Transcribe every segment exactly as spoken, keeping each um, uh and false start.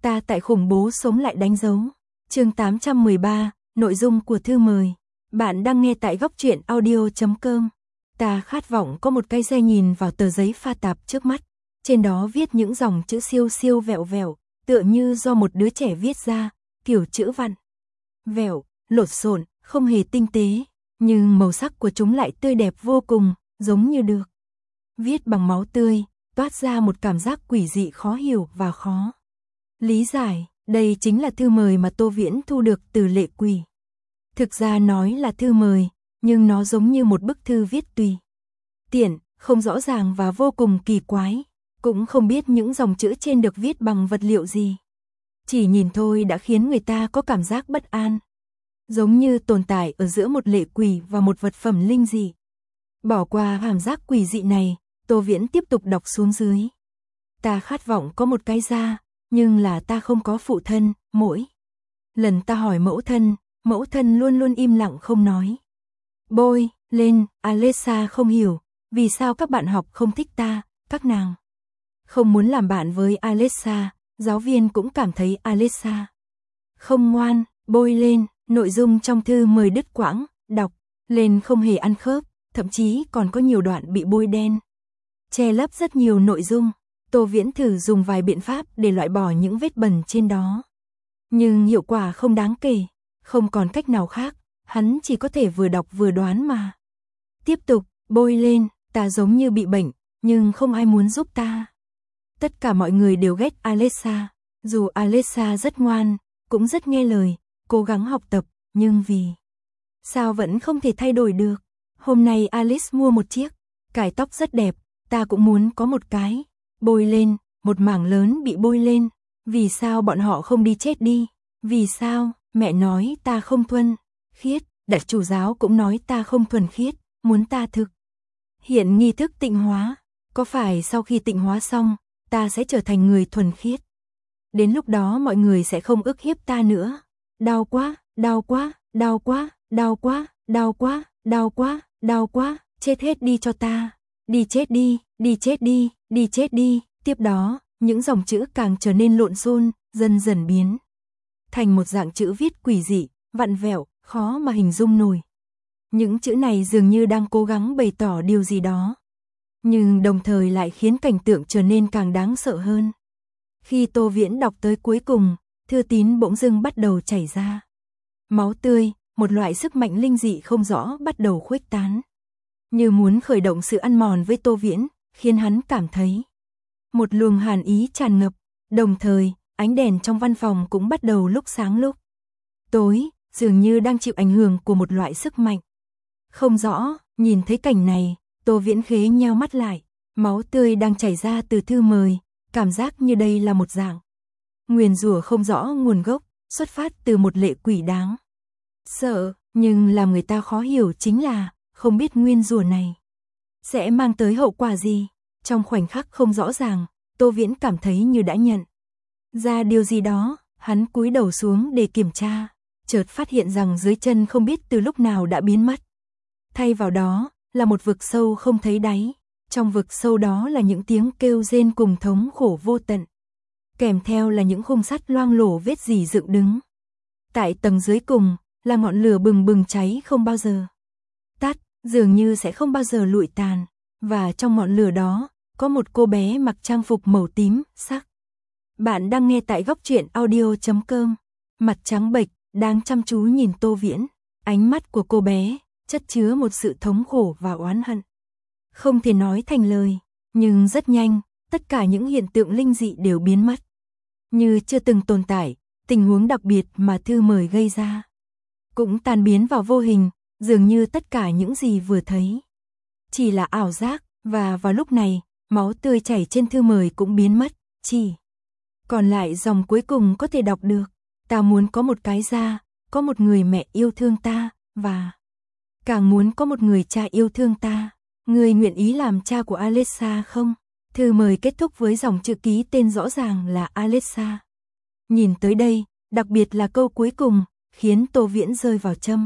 Ta tại khủng bố sống lại đánh dấu. Chương tám trăm mười ba, nội dung của thư mời. Bạn đang nghe tại góc truyện audio chấm com. Ta khát vọng có một cái giây nhìn vào tờ giấy pha tạp trước mắt. Trên đó viết những dòng chữ siêu siêu vẹo vẹo, tựa như do một đứa trẻ viết ra, kiểu chữ vặn vẹo, lộn xộn, không hề tinh tế, nhưng màu sắc của chúng lại tươi đẹp vô cùng, giống như được viết bằng máu tươi, toát ra một cảm giác quỷ dị khó hiểu và khó lý giải. Đây chính là thư mời mà Tô Viễn thu được từ Lệ Quỷ. Thực ra nói là thư mời, nhưng nó giống như một bức thư viết tùy tiện, không rõ ràng và vô cùng kỳ quái. Cũng không biết những dòng chữ trên được viết bằng vật liệu gì. Chỉ nhìn thôi đã khiến người ta có cảm giác bất an. Giống như tồn tại ở giữa một lệ quỷ và một vật phẩm linh dị. Bỏ qua cảm giác quỷ dị này, Tô Viễn tiếp tục đọc xuống dưới. Ta khát vọng có một cái da, nhưng là ta không có phụ thân, mỗi lần ta hỏi mẫu thân, mẫu thân luôn luôn im lặng không nói. Bôi lên, Alessa không hiểu, vì sao các bạn học không thích ta, các nàng không muốn làm bạn với Alessa, giáo viên cũng cảm thấy Alessa không ngoan. Bôi lên, nội dung trong thư mời đứt quãng, đọc lên không hề ăn khớp, thậm chí còn có nhiều đoạn bị bôi đen, che lấp rất nhiều nội dung. Tô Viễn thử dùng vài biện pháp để loại bỏ những vết bẩn trên đó, nhưng hiệu quả không đáng kể, không còn cách nào khác, hắn chỉ có thể vừa đọc vừa đoán mà. Tiếp tục, bôi lên, ta giống như bị bệnh, nhưng không ai muốn giúp ta. Tất cả mọi người đều ghét Alessa, dù Alessa rất ngoan, cũng rất nghe lời, cố gắng học tập, nhưng vì sao vẫn không thể thay đổi được. Hôm nay Alice mua một chiếc cài tóc rất đẹp, ta cũng muốn có một cái. Bôi lên, một mảng lớn bị bôi lên. Vì sao bọn họ không đi chết đi? Vì sao? Mẹ nói ta không thuần khiết, Đại chủ giáo cũng nói ta không thuần khiết, muốn ta thực hiện nghi thức tịnh hóa. Có phải sau khi tịnh hóa xong, ta sẽ trở thành người thuần khiết? Đến lúc đó mọi người sẽ không ức hiếp ta nữa. Đau quá, đau quá, đau quá, đau quá, đau quá, đau quá, đau quá, chết hết đi cho ta. Đi chết đi, đi chết đi, đi chết đi. Tiếp đó, những dòng chữ càng trở nên lộn xộn, dần dần biến thành một dạng chữ viết quỷ dị, vặn vẹo, khó mà hình dung nổi. Những chữ này dường như đang cố gắng bày tỏ điều gì đó, nhưng đồng thời lại khiến cảnh tượng trở nên càng đáng sợ hơn. Khi Tô Viễn đọc tới cuối cùng, thư tín bỗng dưng bắt đầu chảy ra máu tươi, một loại sức mạnh linh dị không rõ bắt đầu khuếch tán, như muốn khởi động sự ăn mòn với Tô Viễn, khiến hắn cảm thấy một luồng hàn ý tràn ngập. Đồng thời, ánh đèn trong văn phòng cũng bắt đầu lúc sáng lúc tối, dường như đang chịu ảnh hưởng của một loại sức mạnh không rõ. Nhìn thấy cảnh này, Tô Viễn khế nheo mắt lại, máu tươi đang chảy ra từ thư mời, cảm giác như đây là một dạng nguyền rủa không rõ nguồn gốc, xuất phát từ một lệ quỷ đáng sợ, nhưng làm người ta khó hiểu chính là không biết nguyên rủa này sẽ mang tới hậu quả gì. Trong khoảnh khắc không rõ ràng, Tô Viễn cảm thấy như đã nhận ra điều gì đó, hắn cúi đầu xuống để kiểm tra, chợt phát hiện rằng dưới chân không biết từ lúc nào đã biến mất. Thay vào đó là một vực sâu không thấy đáy, trong vực sâu đó là những tiếng kêu rên cùng thống khổ vô tận, kèm theo là những khung sắt loang lổ vết rỉ dựng đứng. Tại tầng dưới cùng là ngọn lửa bừng bừng cháy không bao giờ tắt, dường như sẽ không bao giờ lụi tàn, và trong ngọn lửa đó có một cô bé mặc trang phục màu tím sắc. Bạn đang nghe tại góc truyện audio chấm com. Mặt trắng bệch, đang chăm chú nhìn Tô Viễn, ánh mắt của cô bé chất chứa một sự thống khổ và oán hận không thể nói thành lời. Nhưng rất nhanh, tất cả những hiện tượng linh dị đều biến mất, như chưa từng tồn tại. Tình huống đặc biệt mà thư mời gây ra cũng tan biến vào vô hình, dường như tất cả những gì vừa thấy chỉ là ảo giác. Và vào lúc này, máu tươi chảy trên thư mời cũng biến mất, chỉ còn lại dòng cuối cùng có thể đọc được. Ta muốn có một cái da, có một người mẹ yêu thương ta, và càng muốn có một người cha yêu thương ta. Người nguyện ý làm cha của Alessa không? Thư mời kết thúc với dòng chữ ký tên rõ ràng là Alessa. Nhìn tới đây, đặc biệt là câu cuối cùng, khiến Tô Viễn rơi vào trầm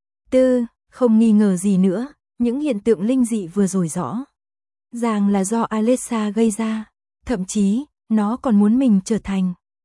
tư. Không nghi ngờ gì nữa, những hiện tượng linh dị vừa rồi rõ ràng là do Alessa gây ra, thậm chí nó còn muốn mình trở thành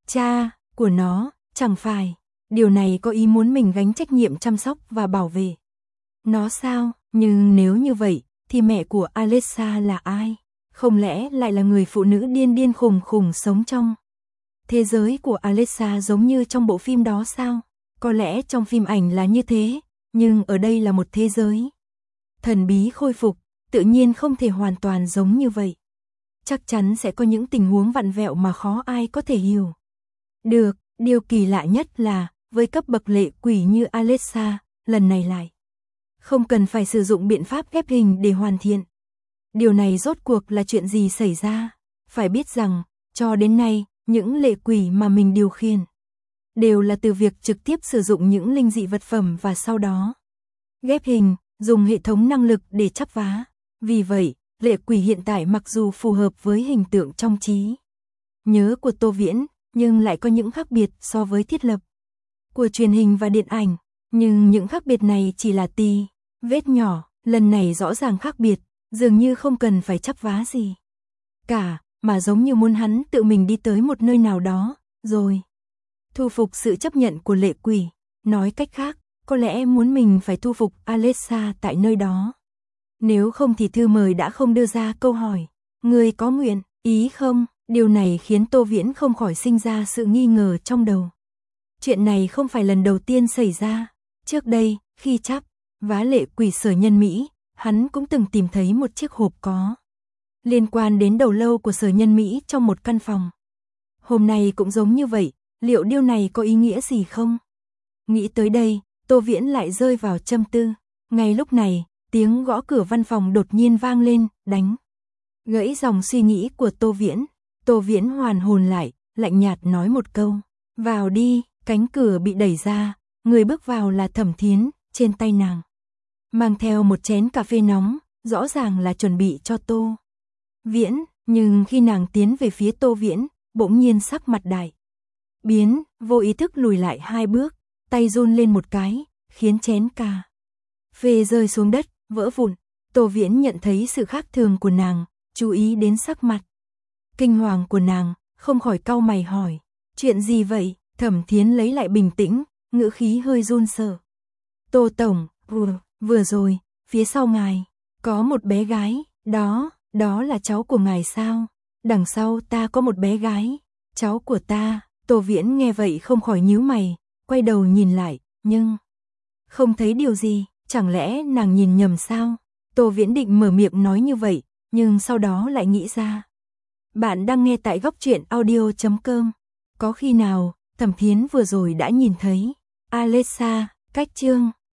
cha của nó, chẳng phải. Điều này có ý muốn mình gánh trách nhiệm chăm sóc và bảo vệ nó sao? Nhưng nếu như vậy, thì mẹ của Alexa là ai? Không lẽ lại là người phụ nữ điên điên khùng khùng sống trong thế giới của Alexa giống như trong bộ phim đó sao? Có lẽ trong phim ảnh là như thế, nhưng ở đây là một thế giới thần bí khôi phục, tự nhiên không thể hoàn toàn giống như vậy. Chắc chắn sẽ có những tình huống vặn vẹo mà khó ai có thể hiểu được. Điều kỳ lạ nhất là, với cấp bậc lệ quỷ như Alexa, lần này lại không cần phải sử dụng biện pháp ghép hình để hoàn thiện. Điều này rốt cuộc là chuyện gì xảy ra? Phải biết rằng, cho đến nay, những lệ quỷ mà mình điều khiển đều là từ việc trực tiếp sử dụng những linh dị vật phẩm và sau đó ghép hình, dùng hệ thống năng lực để chắp vá. Vì vậy, lệ quỷ hiện tại mặc dù phù hợp với hình tượng trong trí nhớ của Tô Viễn, nhưng lại có những khác biệt so với thiết lập của truyền hình và điện ảnh. Nhưng những khác biệt này chỉ là tì vết nhỏ, lần này rõ ràng khác biệt, dường như không cần phải chắp vá gì cả, mà giống như muốn hắn tự mình đi tới một nơi nào đó, rồi thu phục sự chấp nhận của lệ quỷ. Nói cách khác, có lẽ muốn mình phải thu phục Alexa tại nơi đó. Nếu không thì thư mời đã không đưa ra câu hỏi, người có nguyện ý không? Điều này khiến Tô Viễn không khỏi sinh ra sự nghi ngờ trong đầu. Chuyện này không phải lần đầu tiên xảy ra. Trước đây, khi chắp vá lệ quỷ Sở Nhân Mỹ, hắn cũng từng tìm thấy một chiếc hộp có liên quan đến đầu lâu của Sở Nhân Mỹ trong một căn phòng. Hôm nay cũng giống như vậy, liệu điều này có ý nghĩa gì không? Nghĩ tới đây, Tô Viễn lại rơi vào châm tư. Ngay lúc này, tiếng gõ cửa văn phòng đột nhiên vang lên, đánh gãy dòng suy nghĩ của Tô Viễn. Tô Viễn hoàn hồn lại, lạnh nhạt nói một câu, vào đi. Cánh cửa bị đẩy ra, người bước vào là Thẩm Thiến, trên tay nàng mang theo một chén cà phê nóng, rõ ràng là chuẩn bị cho Tô Viễn, nhưng khi nàng tiến về phía Tô Viễn, bỗng nhiên sắc mặt đại biến, vô ý thức lùi lại hai bước, tay run lên một cái, khiến chén cà phê rơi xuống đất, vỡ vụn. Tô Viễn nhận thấy sự khác thường của nàng, chú ý đến sắc mặt kinh hoàng của nàng, không khỏi cau mày hỏi, chuyện gì vậy? Thẩm Thiến lấy lại bình tĩnh, ngữ khí hơi run sợ. Tô tổng, vừa, vừa rồi, phía sau ngài, có một bé gái, đó, đó là cháu của ngài sao? Đằng sau ta có một bé gái, cháu của ta. Tô Viễn nghe vậy không khỏi nhíu mày, quay đầu nhìn lại, nhưng không thấy điều gì, chẳng lẽ nàng nhìn nhầm sao? Tô Viễn định mở miệng nói như vậy, nhưng sau đó lại nghĩ ra. Bạn đang nghe tại góc truyện audio chấm com. Có khi nào Thẩm Thiến vừa rồi đã nhìn thấy Alexa, cách chương